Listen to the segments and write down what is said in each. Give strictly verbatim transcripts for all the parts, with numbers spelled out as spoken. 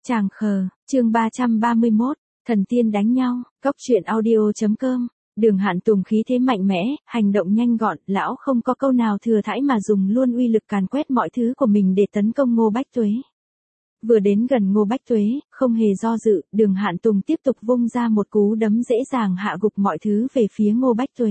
Tràng khờ, chương ba trăm ba mươi mốt, thần tiên đánh nhau, cốc truyện audio.com, Đường Hạn Tùng khí thế mạnh mẽ, hành động nhanh gọn, lão không có câu nào thừa thãi mà dùng luôn uy lực càn quét mọi thứ của mình để tấn công Ngô Bách Tuế. Vừa đến gần Ngô Bách Tuế, không hề do dự, Đường Hạn Tùng tiếp tục vung ra một cú đấm dễ dàng hạ gục mọi thứ về phía Ngô Bách Tuế.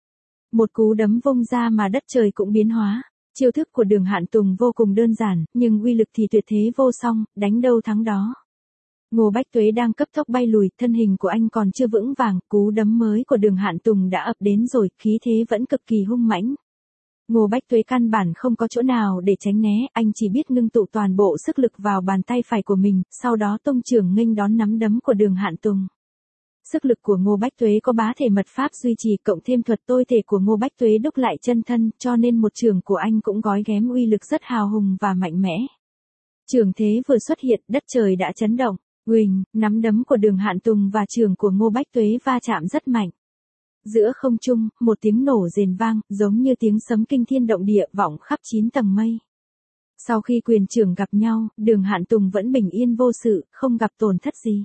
Một cú đấm vung ra mà đất trời cũng biến hóa. Chiêu thức của Đường Hạn Tùng vô cùng đơn giản, nhưng uy lực thì tuyệt thế vô song, đánh đâu thắng đó. Ngô Bách Tuế đang cấp tốc bay lùi, thân hình của anh còn chưa vững vàng, cú đấm mới của Đường Hạn Tùng đã ập đến rồi, khí thế vẫn cực kỳ hung mãnh. Ngô Bách Tuế căn bản không có chỗ nào để tránh né, anh chỉ biết ngưng tụ toàn bộ sức lực vào bàn tay phải của mình, sau đó tung chưởng nghênh đón nắm đấm của Đường Hạn Tùng. Sức lực của Ngô Bách Tuế có bá thể mật pháp duy trì cộng thêm thuật tôi thể của Ngô Bách Tuế đúc lại chân thân, cho nên một chưởng của anh cũng gói ghém uy lực rất hào hùng và mạnh mẽ. Chưởng thế vừa xuất hiện, đất trời đã chấn động. Uỳnh, nắm đấm của Đường Hạn Tùng và chưởng của Ngô Bách Tuế va chạm rất mạnh. Giữa không trung, một tiếng nổ rền vang, giống như tiếng sấm kinh thiên động địa vọng khắp chín tầng mây. Sau khi quyền chưởng gặp nhau, Đường Hạn Tùng vẫn bình yên vô sự, không gặp tổn thất gì.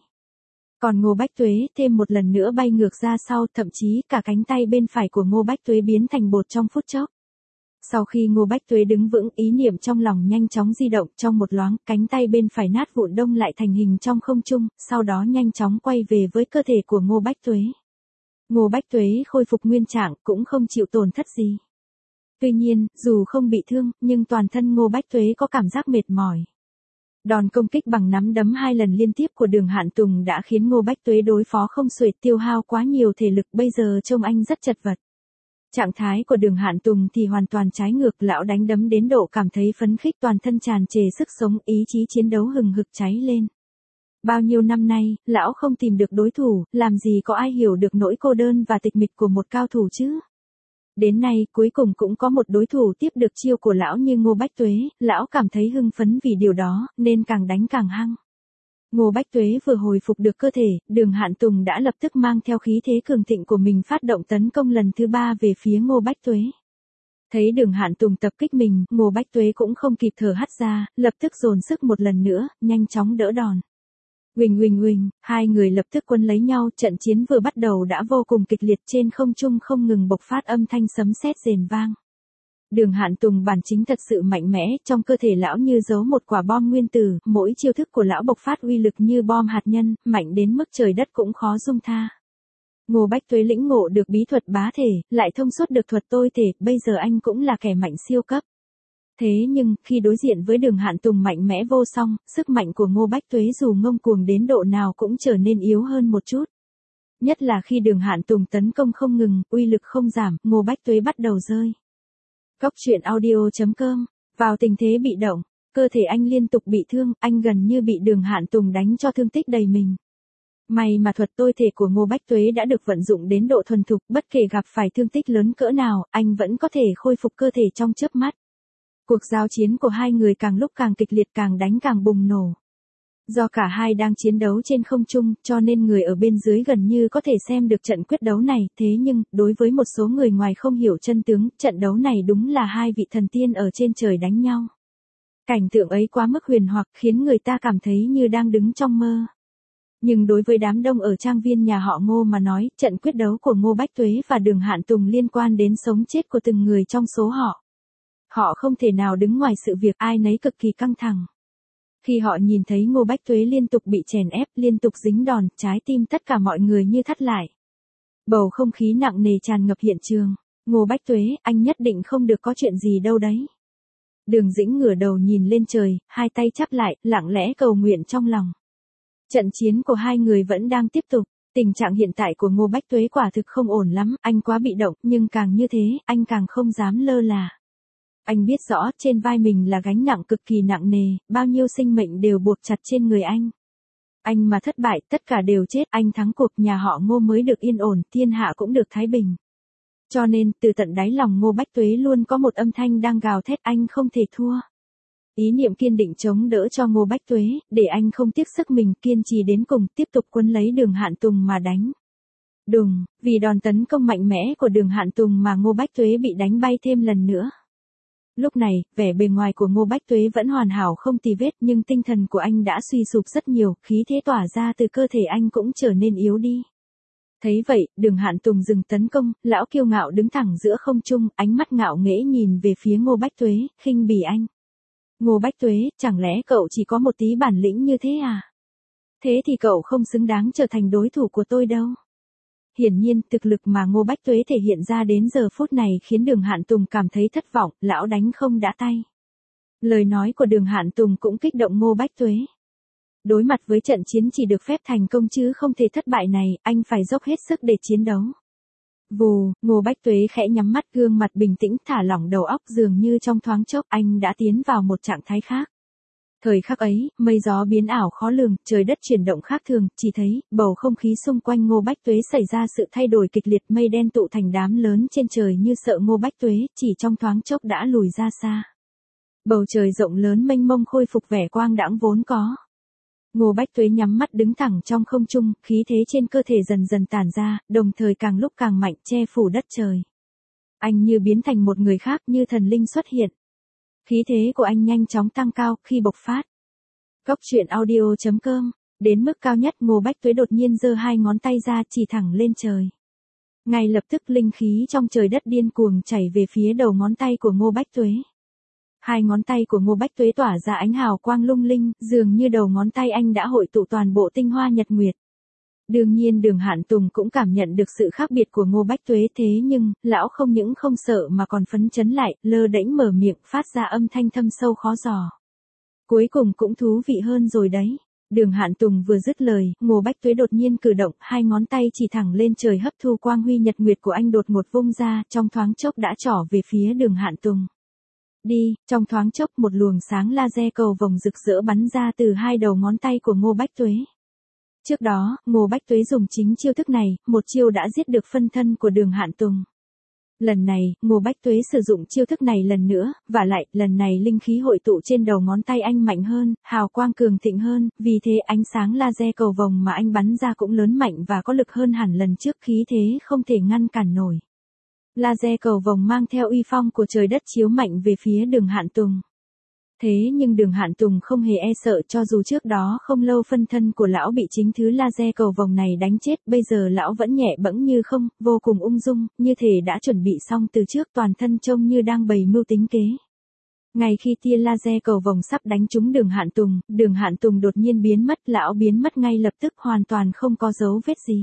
Còn Ngô Bách Tuế thêm một lần nữa bay ngược ra sau, thậm chí cả cánh tay bên phải của Ngô Bách Tuế biến thành bột trong phút chốc. Sau khi Ngô Bách Tuế đứng vững, ý niệm trong lòng nhanh chóng di động, trong một loáng, cánh tay bên phải nát vụn đông lại thành hình trong không trung, sau đó nhanh chóng quay về với cơ thể của Ngô Bách Tuế. Ngô Bách Tuế khôi phục nguyên trạng, cũng không chịu tổn thất gì. Tuy nhiên, dù không bị thương, nhưng toàn thân Ngô Bách Tuế có cảm giác mệt mỏi. Đòn công kích bằng nắm đấm hai lần liên tiếp của Đường Hạn Tùng đã khiến Ngô Bách Tuế đối phó không xuể, tiêu hao quá nhiều thể lực, bây giờ trông anh rất chật vật. Trạng thái của Đường Hạn Tùng thì hoàn toàn trái ngược, lão đánh đấm đến độ cảm thấy phấn khích, toàn thân tràn trề sức sống, ý chí chiến đấu hừng hực cháy lên. Bao nhiêu năm nay, lão không tìm được đối thủ, làm gì có ai hiểu được nỗi cô đơn và tịch mịch của một cao thủ chứ. Đến nay, cuối cùng cũng có một đối thủ tiếp được chiêu của lão như Ngô Bách Tuế, lão cảm thấy hưng phấn vì điều đó, nên càng đánh càng hăng. Ngô Bách Tuế vừa hồi phục được cơ thể, Đường Hạn Tùng đã lập tức mang theo khí thế cường thịnh của mình phát động tấn công lần thứ ba về phía Ngô Bách Tuế. Thấy Đường Hạn Tùng tập kích mình, Ngô Bách Tuế cũng không kịp thở hắt ra, lập tức dồn sức một lần nữa, nhanh chóng đỡ đòn. Huỳnh huỳnh huỳnh, hai người lập tức quấn lấy nhau, trận chiến vừa bắt đầu đã vô cùng kịch liệt, trên không trung không ngừng bộc phát âm thanh sấm sét rền vang. Đường Hạn Tùng bản chính thật sự mạnh mẽ, trong cơ thể lão như giấu một quả bom nguyên tử, mỗi chiêu thức của lão bộc phát uy lực như bom hạt nhân, mạnh đến mức trời đất cũng khó dung tha. Ngô Bách Tuế lĩnh ngộ được bí thuật bá thể, lại thông suốt được thuật tôi thể, bây giờ anh cũng là kẻ mạnh siêu cấp. Thế nhưng, khi đối diện với Đường Hạn Tùng mạnh mẽ vô song, sức mạnh của Ngô Bách Tuế dù ngông cuồng đến độ nào cũng trở nên yếu hơn một chút. Nhất là khi Đường Hạn Tùng tấn công không ngừng, uy lực không giảm, Ngô Bách Tuế bắt đầu rơi. Cốc truyện audio.com, vào tình thế bị động, cơ thể anh liên tục bị thương, anh gần như bị Đường Hạn Tùng đánh cho thương tích đầy mình. May mà thuật tôi thể của Ngô Bách Tuế đã được vận dụng đến độ thuần thục, bất kể gặp phải thương tích lớn cỡ nào, anh vẫn có thể khôi phục cơ thể trong chớp mắt. Cuộc giao chiến của hai người càng lúc càng kịch liệt, càng đánh càng bùng nổ. Do cả hai đang chiến đấu trên không trung, cho nên người ở bên dưới gần như có thể xem được trận quyết đấu này, thế nhưng, đối với một số người ngoài không hiểu chân tướng, trận đấu này đúng là hai vị thần tiên ở trên trời đánh nhau. Cảnh tượng ấy quá mức huyền hoặc, khiến người ta cảm thấy như đang đứng trong mơ. Nhưng đối với đám đông ở trang viên nhà họ Ngô mà nói, trận quyết đấu của Ngô Bách Tuế và Đường Hạn Tùng liên quan đến sống chết của từng người trong số họ. Họ không thể nào đứng ngoài sự việc, ai nấy cực kỳ căng thẳng. Khi họ nhìn thấy Ngô Bách Tuế liên tục bị chèn ép, liên tục dính đòn, trái tim tất cả mọi người như thắt lại. Bầu không khí nặng nề tràn ngập hiện trường. Ngô Bách Tuế, anh nhất định không được có chuyện gì đâu đấy. Đường Dĩnh ngửa đầu nhìn lên trời, hai tay chắp lại, lặng lẽ cầu nguyện trong lòng. Trận chiến của hai người vẫn đang tiếp tục. Tình trạng hiện tại của Ngô Bách Tuế quả thực không ổn lắm, anh quá bị động, nhưng càng như thế, anh càng không dám lơ là. Anh biết rõ, trên vai mình là gánh nặng cực kỳ nặng nề, bao nhiêu sinh mệnh đều buộc chặt trên người anh. Anh mà thất bại, tất cả đều chết, anh thắng cuộc, nhà họ Ngô mới được yên ổn, thiên hạ cũng được thái bình. Cho nên, từ tận đáy lòng Ngô Bách Tuế luôn có một âm thanh đang gào thét, anh không thể thua. Ý niệm kiên định chống đỡ cho Ngô Bách Tuế, để anh không tiếc sức mình, kiên trì đến cùng, tiếp tục quấn lấy Đường Hạn Tùng mà đánh. Đùng, vì đòn tấn công mạnh mẽ của Đường Hạn Tùng mà Ngô Bách Tuế bị đánh bay thêm lần nữa. Lúc này, vẻ bề ngoài của Ngô Bách Tuế vẫn hoàn hảo không tì vết nhưng tinh thần của anh đã suy sụp rất nhiều, khí thế tỏa ra từ cơ thể anh cũng trở nên yếu đi. Thấy vậy, Đường Hạn Tùng dừng tấn công, lão kiêu ngạo đứng thẳng giữa không trung, ánh mắt ngạo nghễ nhìn về phía Ngô Bách Tuế, khinh bỉ anh. Ngô Bách Tuế, chẳng lẽ cậu chỉ có một tí bản lĩnh như thế à? Thế thì cậu không xứng đáng trở thành đối thủ của tôi đâu. Hiển nhiên, thực lực mà Ngô Bách Tuế thể hiện ra đến giờ phút này khiến Đường Hạn Tùng cảm thấy thất vọng, lão đánh không đã tay. Lời nói của Đường Hạn Tùng cũng kích động Ngô Bách Tuế. Đối mặt với trận chiến chỉ được phép thành công chứ không thể thất bại này, anh phải dốc hết sức để chiến đấu. Vù, Ngô Bách Tuế khẽ nhắm mắt, gương mặt bình tĩnh, thả lỏng đầu óc, dường như trong thoáng chốc anh đã tiến vào một trạng thái khác. Thời khắc ấy, mây gió biến ảo khó lường, trời đất chuyển động khác thường, chỉ thấy, bầu không khí xung quanh Ngô Bách Tuế xảy ra sự thay đổi kịch liệt, mây đen tụ thành đám lớn trên trời như sợ Ngô Bách Tuế, chỉ trong thoáng chốc đã lùi ra xa. Bầu trời rộng lớn mênh mông khôi phục vẻ quang đãng vốn có. Ngô Bách Tuế nhắm mắt đứng thẳng trong không trung, khí thế trên cơ thể dần dần tản ra, đồng thời càng lúc càng mạnh, che phủ đất trời. Anh như biến thành một người khác, như thần linh xuất hiện. Khí thế của anh nhanh chóng tăng cao khi bộc phát. Cốc truyện audio chấm com. Đến mức cao nhất, Ngô Bách Tuế đột nhiên giơ hai ngón tay ra chỉ thẳng lên trời. Ngay lập tức linh khí trong trời đất điên cuồng chảy về phía đầu ngón tay của Ngô Bách Tuế. Hai ngón tay của Ngô Bách Tuế tỏa ra ánh hào quang lung linh, dường như đầu ngón tay anh đã hội tụ toàn bộ tinh hoa nhật nguyệt. Đương nhiên Đường Hạn Tùng cũng cảm nhận được sự khác biệt của Ngô Bách Tuế, thế nhưng, lão không những không sợ mà còn phấn chấn lại, lơ đễnh mở miệng phát ra âm thanh thâm sâu khó dò. Cuối cùng cũng thú vị hơn rồi đấy. Đường Hạn Tùng vừa dứt lời, Ngô Bách Tuế đột nhiên cử động, hai ngón tay chỉ thẳng lên trời hấp thu quang huy nhật nguyệt của anh đột ngột vung ra, trong thoáng chốc đã trỏ về phía Đường Hạn Tùng. Đi, trong thoáng chốc một luồng sáng laser cầu vồng rực rỡ bắn ra từ hai đầu ngón tay của Ngô Bách Tuế. Trước đó, Ngô Bách Tuế dùng chính chiêu thức này, một chiêu đã giết được phân thân của Đường Hạn Tùng. Lần này, Ngô Bách Tuế sử dụng chiêu thức này lần nữa, và lại, lần này linh khí hội tụ trên đầu ngón tay anh mạnh hơn, hào quang cường thịnh hơn, vì thế ánh sáng laser cầu vồng mà anh bắn ra cũng lớn mạnh và có lực hơn hẳn lần trước, khí thế không thể ngăn cản nổi. Laser cầu vồng mang theo uy phong của trời đất chiếu mạnh về phía Đường Hạn Tùng. Thế nhưng Đường Hạn Tùng không hề e sợ, cho dù trước đó không lâu phân thân của lão bị chính thứ laser cầu vồng này đánh chết, bây giờ lão vẫn nhẹ bẫng như không, vô cùng ung dung, như thể đã chuẩn bị xong từ trước, toàn thân trông như đang bày mưu tính kế. Ngay khi tia laser cầu vồng sắp đánh trúng Đường Hạn Tùng, Đường Hạn Tùng đột nhiên biến mất, lão biến mất ngay lập tức, hoàn toàn không có dấu vết gì.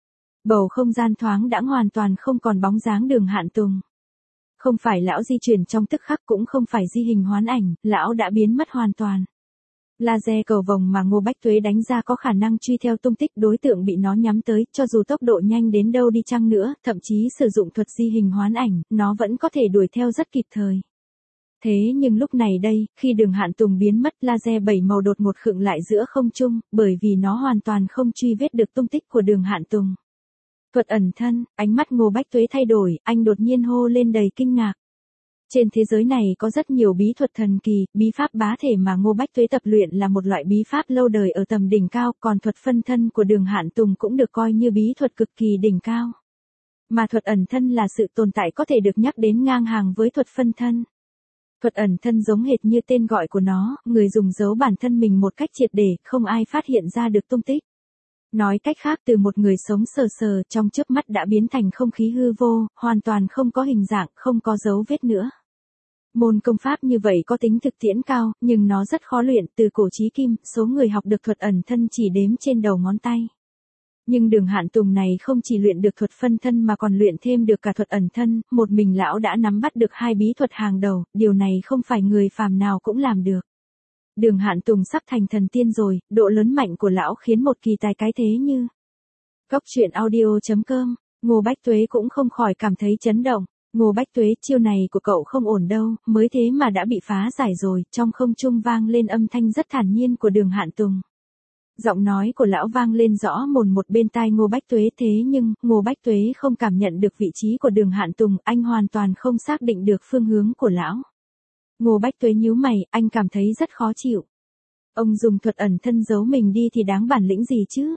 Bầu không gian thoáng đãng, hoàn toàn không còn bóng dáng Đường Hạn Tùng. Không phải lão di chuyển trong tức khắc, cũng không phải di hình hoán ảnh, lão đã biến mất hoàn toàn. Laser cầu vồng mà Ngô Bách Tuế đánh ra có khả năng truy theo tung tích đối tượng bị nó nhắm tới, cho dù tốc độ nhanh đến đâu đi chăng nữa, thậm chí sử dụng thuật di hình hoán ảnh, nó vẫn có thể đuổi theo rất kịp thời. Thế nhưng lúc này đây, khi Đường Hạn Tùng biến mất, laser bảy màu đột ngột khựng lại giữa không trung, bởi vì nó hoàn toàn không truy vết được tung tích của Đường Hạn Tùng. Thuật ẩn thân, ánh mắt Ngô Bách Tuế thay đổi, anh đột nhiên hô lên đầy kinh ngạc. Trên thế giới này có rất nhiều bí thuật thần kỳ, bí pháp bá thể mà Ngô Bách Tuế tập luyện là một loại bí pháp lâu đời ở tầm đỉnh cao, còn thuật phân thân của Đường Hạn Tùng cũng được coi như bí thuật cực kỳ đỉnh cao. Mà thuật ẩn thân là sự tồn tại có thể được nhắc đến ngang hàng với thuật phân thân. Thuật ẩn thân giống hệt như tên gọi của nó, người dùng giấu bản thân mình một cách triệt để, không ai phát hiện ra được tung tích. Nói cách khác, từ một người sống sờ sờ, trong chớp mắt đã biến thành không khí hư vô, hoàn toàn không có hình dạng, không có dấu vết nữa. Môn công pháp như vậy có tính thực tiễn cao, nhưng nó rất khó luyện, từ cổ chí kim, số người học được thuật ẩn thân chỉ đếm trên đầu ngón tay. Nhưng Đường Hạn Tùng này không chỉ luyện được thuật phân thân mà còn luyện thêm được cả thuật ẩn thân, một mình lão đã nắm bắt được hai bí thuật hàng đầu, điều này không phải người phàm nào cũng làm được. Đường Hạn Tùng sắp thành thần tiên rồi, độ lớn mạnh của lão khiến một kỳ tài cái thế như. Cốc truyện audio chấm com, Ngô Bách Tuế cũng không khỏi cảm thấy chấn động. Ngô Bách Tuế, chiêu này của cậu không ổn đâu, mới thế mà đã bị phá giải rồi, trong không trung vang lên âm thanh rất thản nhiên của Đường Hạn Tùng. Giọng nói của lão vang lên rõ mồn một bên tai Ngô Bách Tuế, thế nhưng, Ngô Bách Tuế không cảm nhận được vị trí của Đường Hạn Tùng, anh hoàn toàn không xác định được phương hướng của lão. Ngô Bách Tuế nhíu mày, anh cảm thấy rất khó chịu. Ông dùng thuật ẩn thân giấu mình đi thì đáng bản lĩnh gì chứ?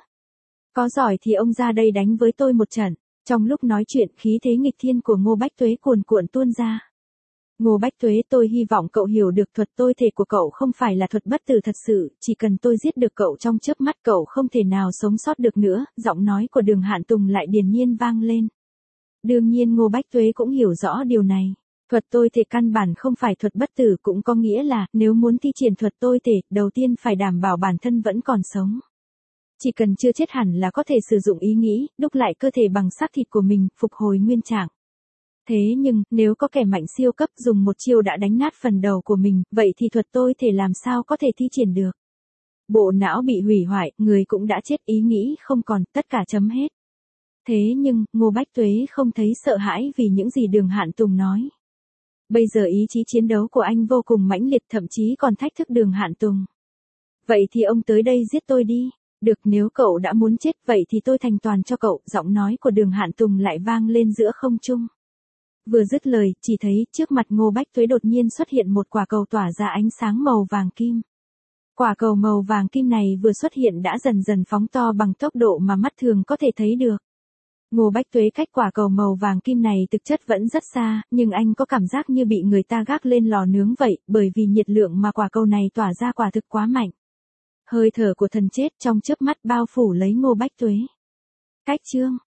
Có giỏi thì ông ra đây đánh với tôi một trận. Trong lúc nói chuyện, khí thế nghịch thiên của Ngô Bách Tuế cuồn cuộn tuôn ra. Ngô Bách Tuế, tôi hy vọng cậu hiểu được thuật tôi thể của cậu không phải là thuật bất tử thật sự, chỉ cần tôi giết được cậu trong chớp mắt cậu không thể nào sống sót được nữa, giọng nói của Đường Hạn Tùng lại điềm nhiên vang lên. Đương nhiên Ngô Bách Tuế cũng hiểu rõ điều này. Thuật tôi thể căn bản không phải thuật bất tử, cũng có nghĩa là, nếu muốn thi triển thuật tôi thể, đầu tiên phải đảm bảo bản thân vẫn còn sống. Chỉ cần chưa chết hẳn là có thể sử dụng ý nghĩ, đúc lại cơ thể bằng xác thịt của mình, phục hồi nguyên trạng. Thế nhưng, nếu có kẻ mạnh siêu cấp dùng một chiêu đã đánh nát phần đầu của mình, vậy thì thuật tôi thể làm sao có thể thi triển được? Bộ não bị hủy hoại, người cũng đã chết, ý nghĩ không còn, tất cả chấm hết. Thế nhưng, Ngô Bách Tuế không thấy sợ hãi vì những gì Đường Hạn Tùng nói. Bây giờ ý chí chiến đấu của anh vô cùng mãnh liệt, thậm chí còn thách thức Đường Hạn Tùng. Vậy thì ông tới đây giết tôi đi. Được, nếu cậu đã muốn chết vậy thì tôi thành toàn cho cậu, giọng nói của Đường Hạn Tùng lại vang lên giữa không trung. Vừa dứt lời, chỉ thấy trước mặt Ngô Bách Tuế đột nhiên xuất hiện một quả cầu tỏa ra ánh sáng màu vàng kim. Quả cầu màu vàng kim này vừa xuất hiện đã dần dần phóng to bằng tốc độ mà mắt thường có thể thấy được. Ngô Bách Tuế cách quả cầu màu vàng kim này thực chất vẫn rất xa, nhưng anh có cảm giác như bị người ta gác lên lò nướng vậy, bởi vì nhiệt lượng mà quả cầu này tỏa ra quả thực quá mạnh. Hơi thở của thần chết trong chớp mắt bao phủ lấy Ngô Bách Tuế. Cách chương